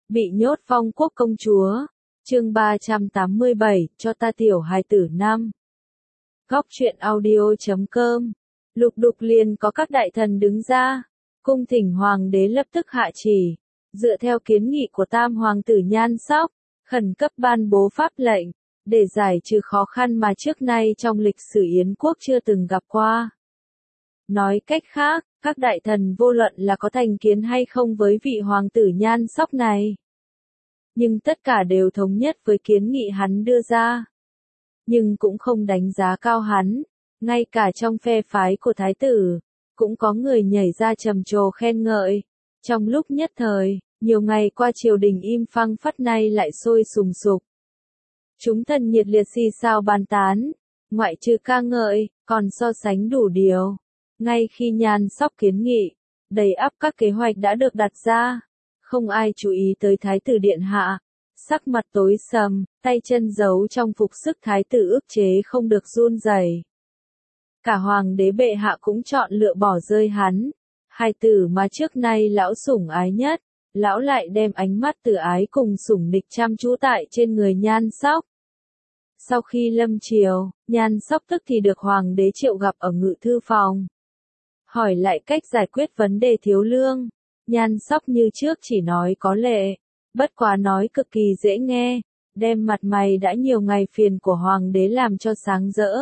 Bị nhốt phong quốc công chúa. Chương 387, cho ta tiểu hài tử năm. Góc truyện audio.com. Lục đục liền có các đại thần đứng ra. Cung thỉnh hoàng đế lập tức hạ chỉ. Dựa theo kiến nghị của tam hoàng tử Nhan Sóc, khẩn cấp ban bố pháp lệnh, để giải trừ khó khăn mà trước nay trong lịch sử Yến quốc chưa từng gặp qua. Nói cách khác, các đại thần vô luận là có thành kiến hay không với vị hoàng tử Nhan Sóc này, nhưng tất cả đều thống nhất với kiến nghị hắn đưa ra. Nhưng cũng không đánh giá cao hắn, ngay cả trong phe phái của thái tử, cũng có người nhảy ra trầm trồ khen ngợi. Trong lúc nhất thời, nhiều ngày qua triều đình im phăng phắt nay lại sôi sùng sục. Chúng thần nhiệt liệt xì xào bàn tán, ngoại trừ ca ngợi, còn so sánh đủ điều. Ngay khi Nhan Sóc kiến nghị, đầy ắp các kế hoạch đã được đặt ra, không ai chú ý tới thái tử điện hạ. Sắc mặt tối sầm, tay chân giấu trong phục sức thái tử ức chế không được run rẩy. Cả hoàng đế bệ hạ cũng chọn lựa bỏ rơi hắn. Hài tử mà trước nay lão sủng ái nhất, lão lại đem ánh mắt từ ái cùng sủng nịch chăm chú tại trên người Nhan Sóc. Sau khi lâm triều, Nhan Sóc tức thì được hoàng đế triệu gặp ở ngự thư phòng. Hỏi lại cách giải quyết vấn đề thiếu lương. Nhan Sóc như trước chỉ nói có lệ, bất quá nói cực kỳ dễ nghe, đem mặt mày đã nhiều ngày phiền của hoàng đế làm cho sáng rỡ.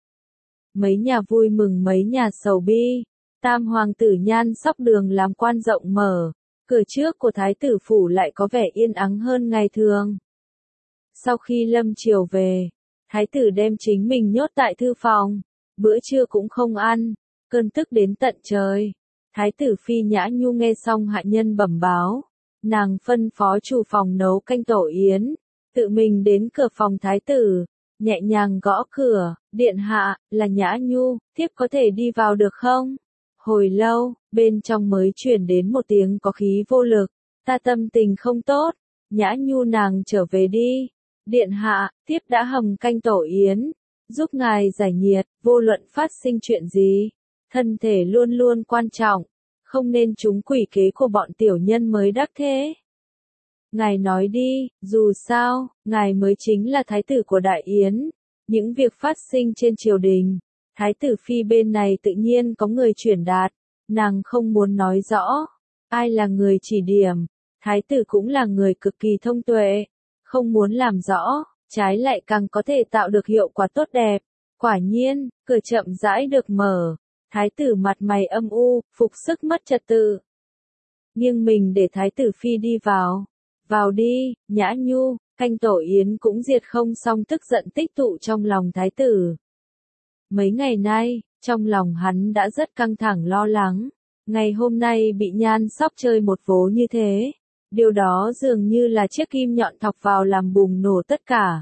Mấy nhà vui mừng mấy nhà sầu bi. Tam hoàng tử Nhan Sóc đường làm quan rộng mở, cửa trước của thái tử phủ lại có vẻ yên ắng hơn ngày thường. Sau khi lâm triều về, thái tử đem chính mình nhốt tại thư phòng, bữa trưa cũng không ăn, cơn tức đến tận trời. Thái tử phi Nhã Nhu nghe xong hạ nhân bẩm báo, nàng phân phó chủ phòng nấu canh tổ yến, tự mình đến cửa phòng thái tử, nhẹ nhàng gõ cửa, điện hạ, là Nhã Nhu, thiếp có thể đi vào được không? Hồi lâu, bên trong mới truyền đến một tiếng có khí vô lực, ta tâm tình không tốt. Nhã Nhu nàng trở về đi. Điện hạ, thiếp đã hầm canh tổ yến, giúp ngài giải nhiệt, vô luận phát sinh chuyện gì. Thân thể luôn luôn quan trọng, không nên trúng quỷ kế của bọn tiểu nhân mới đắc thế. Ngài nói đi, dù sao, ngài mới chính là thái tử của Đại Yến. Những việc phát sinh trên triều đình, thái tử phi bên này tự nhiên có người chuyển đạt, nàng không muốn nói rõ. Ai là người chỉ điểm, thái tử cũng là người cực kỳ thông tuệ, không muốn làm rõ, trái lại càng có thể tạo được hiệu quả tốt đẹp. Quả nhiên, cửa chậm rãi được mở. Thái tử mặt mày âm u, phục sức mất trật tự. Nghiêng mình để thái tử phi đi vào. Vào đi, Nhã Nhu, canh tổ yến cũng diệt không xong tức giận tích tụ trong lòng thái tử. Mấy ngày nay, trong lòng hắn đã rất căng thẳng lo lắng. Ngày hôm nay bị Nhan Sóc chơi một vố như thế. Điều đó dường như là chiếc kim nhọn thọc vào làm bùng nổ tất cả.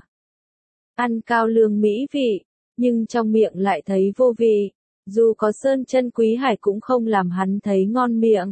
Ăn cao lương mỹ vị, nhưng trong miệng lại thấy vô vị. Dù có sơn chân quý hải cũng không làm hắn thấy ngon miệng.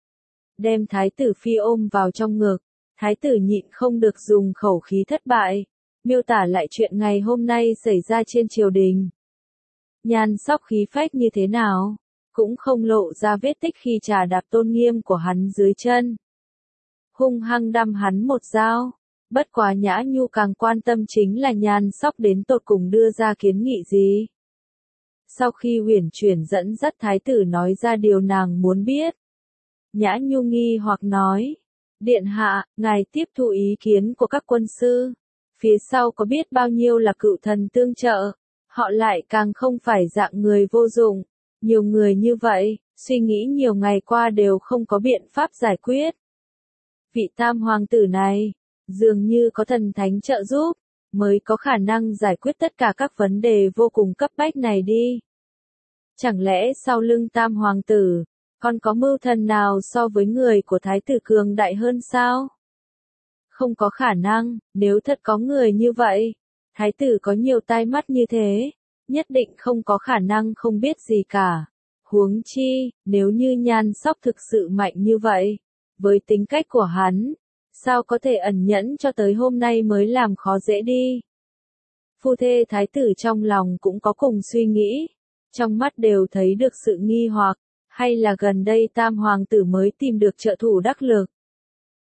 Đem thái tử phi ôm vào trong ngực, thái tử nhịn không được dùng khẩu khí thất bại, miêu tả lại chuyện ngày hôm nay xảy ra trên triều đình. Nhan Sóc khí phách như thế nào, cũng không lộ ra vết tích khi trà đạp tôn nghiêm của hắn dưới chân. Hung hăng đâm hắn một dao, bất quá Nhã Nhu càng quan tâm chính là Nhan Sóc đến tột cùng đưa ra kiến nghị gì. Sau khi uyển chuyển dẫn dắt thái tử nói ra điều nàng muốn biết, Nhã Nhu nghi hoặc nói, điện hạ, ngài tiếp thu ý kiến của các quân sư, phía sau có biết bao nhiêu là cựu thần tương trợ, họ lại càng không phải dạng người vô dụng, nhiều người như vậy, suy nghĩ nhiều ngày qua đều không có biện pháp giải quyết. Vị tam hoàng tử này, dường như có thần thánh trợ giúp, mới có khả năng giải quyết tất cả các vấn đề vô cùng cấp bách này đi. Chẳng lẽ sau lưng tam hoàng tử, còn có mưu thần nào so với người của thái tử cường đại hơn sao? Không có khả năng, nếu thật có người như vậy, thái tử có nhiều tai mắt như thế, nhất định không có khả năng không biết gì cả. Huống chi, nếu như Nhan Sóc thực sự mạnh như vậy, với tính cách của hắn, sao có thể ẩn nhẫn cho tới hôm nay mới làm khó dễ đi. Phu thê thái tử trong lòng cũng có cùng suy nghĩ, trong mắt đều thấy được sự nghi hoặc, hay là gần đây tam hoàng tử mới tìm được trợ thủ đắc lực.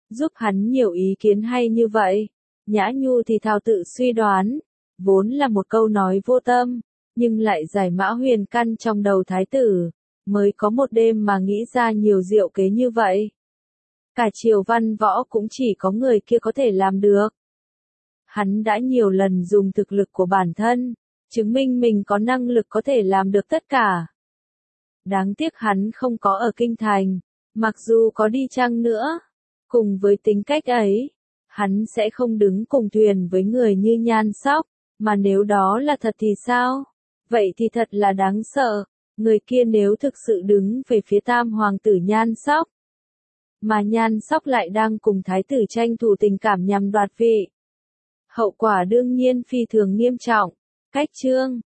giúp hắn nhiều ý kiến hay như vậy. Nhã Nhu thì thào tự suy đoán, vốn là một câu nói vô tâm, nhưng lại giải mã huyền căn trong đầu thái tử, mới có một đêm mà nghĩ ra nhiều diệu kế như vậy. Cả triều văn võ cũng chỉ có người kia có thể làm được. Hắn đã nhiều lần dùng thực lực của bản thân, chứng minh mình có năng lực có thể làm được tất cả. Đáng tiếc hắn không có ở kinh thành, mặc dù có đi chăng nữa, cùng với tính cách ấy, hắn sẽ không đứng cùng thuyền với người như Nhan Sóc, mà nếu đó là thật thì sao? Vậy thì thật là đáng sợ, người kia nếu thực sự đứng về phía tam hoàng tử Nhan Sóc, mà Nhan Sóc lại đang cùng thái tử tranh thủ tình cảm nhằm đoạt vị. Hậu quả đương nhiên phi thường nghiêm trọng. Cách chương